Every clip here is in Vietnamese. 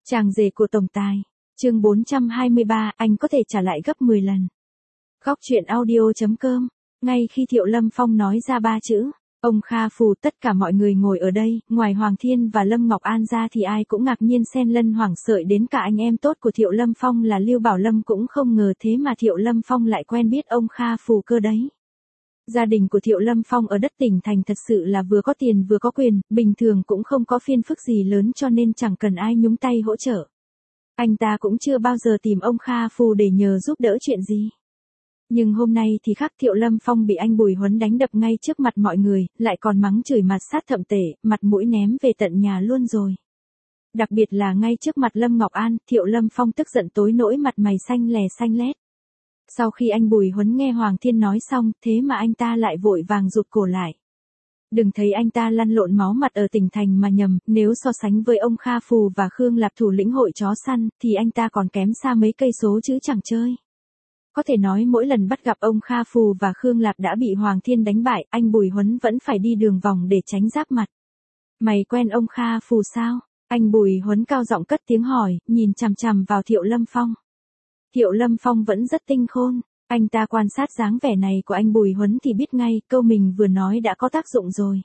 Chàng rể của tổng tài. Chương 423, anh có thể trả lại gấp 10 lần. Góc truyện audio.com. Ngay khi Thiệu Lâm Phong nói ra 3 chữ, ông Kha Phù, tất cả mọi người ngồi ở đây, ngoài Hoàng Thiên và Lâm Ngọc An ra thì ai cũng ngạc nhiên xen lẫn hoảng sợ, đến cả anh em tốt của Thiệu Lâm Phong là Lưu Bảo Lâm cũng không ngờ thế mà Thiệu Lâm Phong lại quen biết ông Kha Phù cơ đấy. Gia đình của Thiệu Lâm Phong ở đất tỉnh thành thật sự là vừa có tiền vừa có quyền, bình thường cũng không có phiền phức gì lớn cho nên chẳng cần ai nhúng tay hỗ trợ. Anh ta cũng chưa bao giờ tìm ông Kha Phù để nhờ giúp đỡ chuyện gì. Nhưng hôm nay thì khác, Thiệu Lâm Phong bị anh Bùi Huấn đánh đập ngay trước mặt mọi người, lại còn mắng chửi mặt sát thậm tệ, mặt mũi ném về tận nhà luôn rồi. Đặc biệt là ngay trước mặt Lâm Ngọc An, Thiệu Lâm Phong tức giận tối nỗi mặt mày xanh lè xanh lét. Sau khi anh Bùi Huấn nghe Hoàng Thiên nói xong, thế mà anh ta lại vội vàng rụt cổ lại. Đừng thấy anh ta lăn lộn máu mặt ở tỉnh thành mà nhầm, nếu so sánh với ông Kha Phù và Khương Lạp thủ lĩnh hội chó săn, thì anh ta còn kém xa mấy cây số chứ chẳng chơi. Có thể nói mỗi lần bắt gặp ông Kha Phù và Khương Lạp đã bị Hoàng Thiên đánh bại, anh Bùi Huấn vẫn phải đi đường vòng để tránh giáp mặt. Mày quen ông Kha Phù sao? Anh Bùi Huấn cao giọng cất tiếng hỏi, nhìn chằm chằm vào Thiệu Lâm Phong. Thiệu Lâm Phong vẫn rất tinh khôn, anh ta quan sát dáng vẻ này của anh Bùi Huấn thì biết ngay, câu mình vừa nói đã có tác dụng rồi.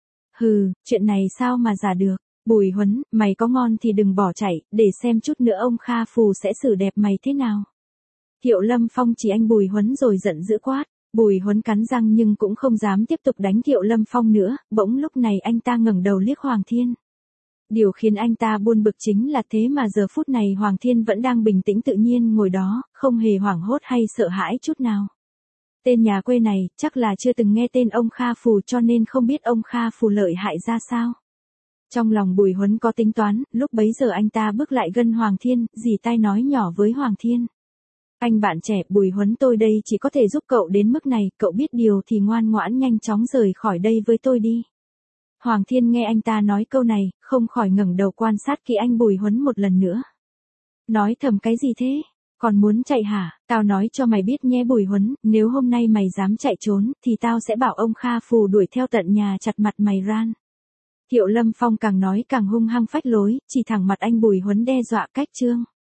Hừ, chuyện này sao mà giả được, Bùi Huấn, mày có ngon thì đừng bỏ chạy, để xem chút nữa ông Kha Phù sẽ xử đẹp mày thế nào. Thiệu Lâm Phong chỉ anh Bùi Huấn rồi giận dữ quát, Bùi Huấn cắn răng nhưng cũng không dám tiếp tục đánh Thiệu Lâm Phong nữa, bỗng lúc này anh ta ngẩng đầu liếc Hoàng Thiên. Điều khiến anh ta buồn bực chính là thế mà giờ phút này Hoàng Thiên vẫn đang bình tĩnh tự nhiên ngồi đó, không hề hoảng hốt hay sợ hãi chút nào. Tên nhà quê này chắc là chưa từng nghe tên ông Kha Phù cho nên không biết ông Kha Phù lợi hại ra sao. Trong lòng Bùi Huấn có tính toán, lúc bấy giờ anh ta bước lại gần Hoàng Thiên, rỉ tai nói nhỏ với Hoàng Thiên. Anh bạn trẻ, Bùi Huấn tôi đây chỉ có thể giúp cậu đến mức này, cậu biết điều thì ngoan ngoãn nhanh chóng rời khỏi đây với tôi đi. Hoàng Thiên nghe anh ta nói câu này, không khỏi ngẩng đầu quan sát kỹ anh Bùi Huấn một lần nữa. Nói thầm cái gì thế? Còn muốn chạy hả? Tao nói cho mày biết nhé Bùi Huấn, nếu hôm nay mày dám chạy trốn, thì tao sẽ bảo ông Kha Phù đuổi theo tận nhà chặt mặt mày ran. Thiệu Lâm Phong càng nói càng hung hăng phách lối, chỉ thẳng mặt anh Bùi Huấn đe dọa cách trương.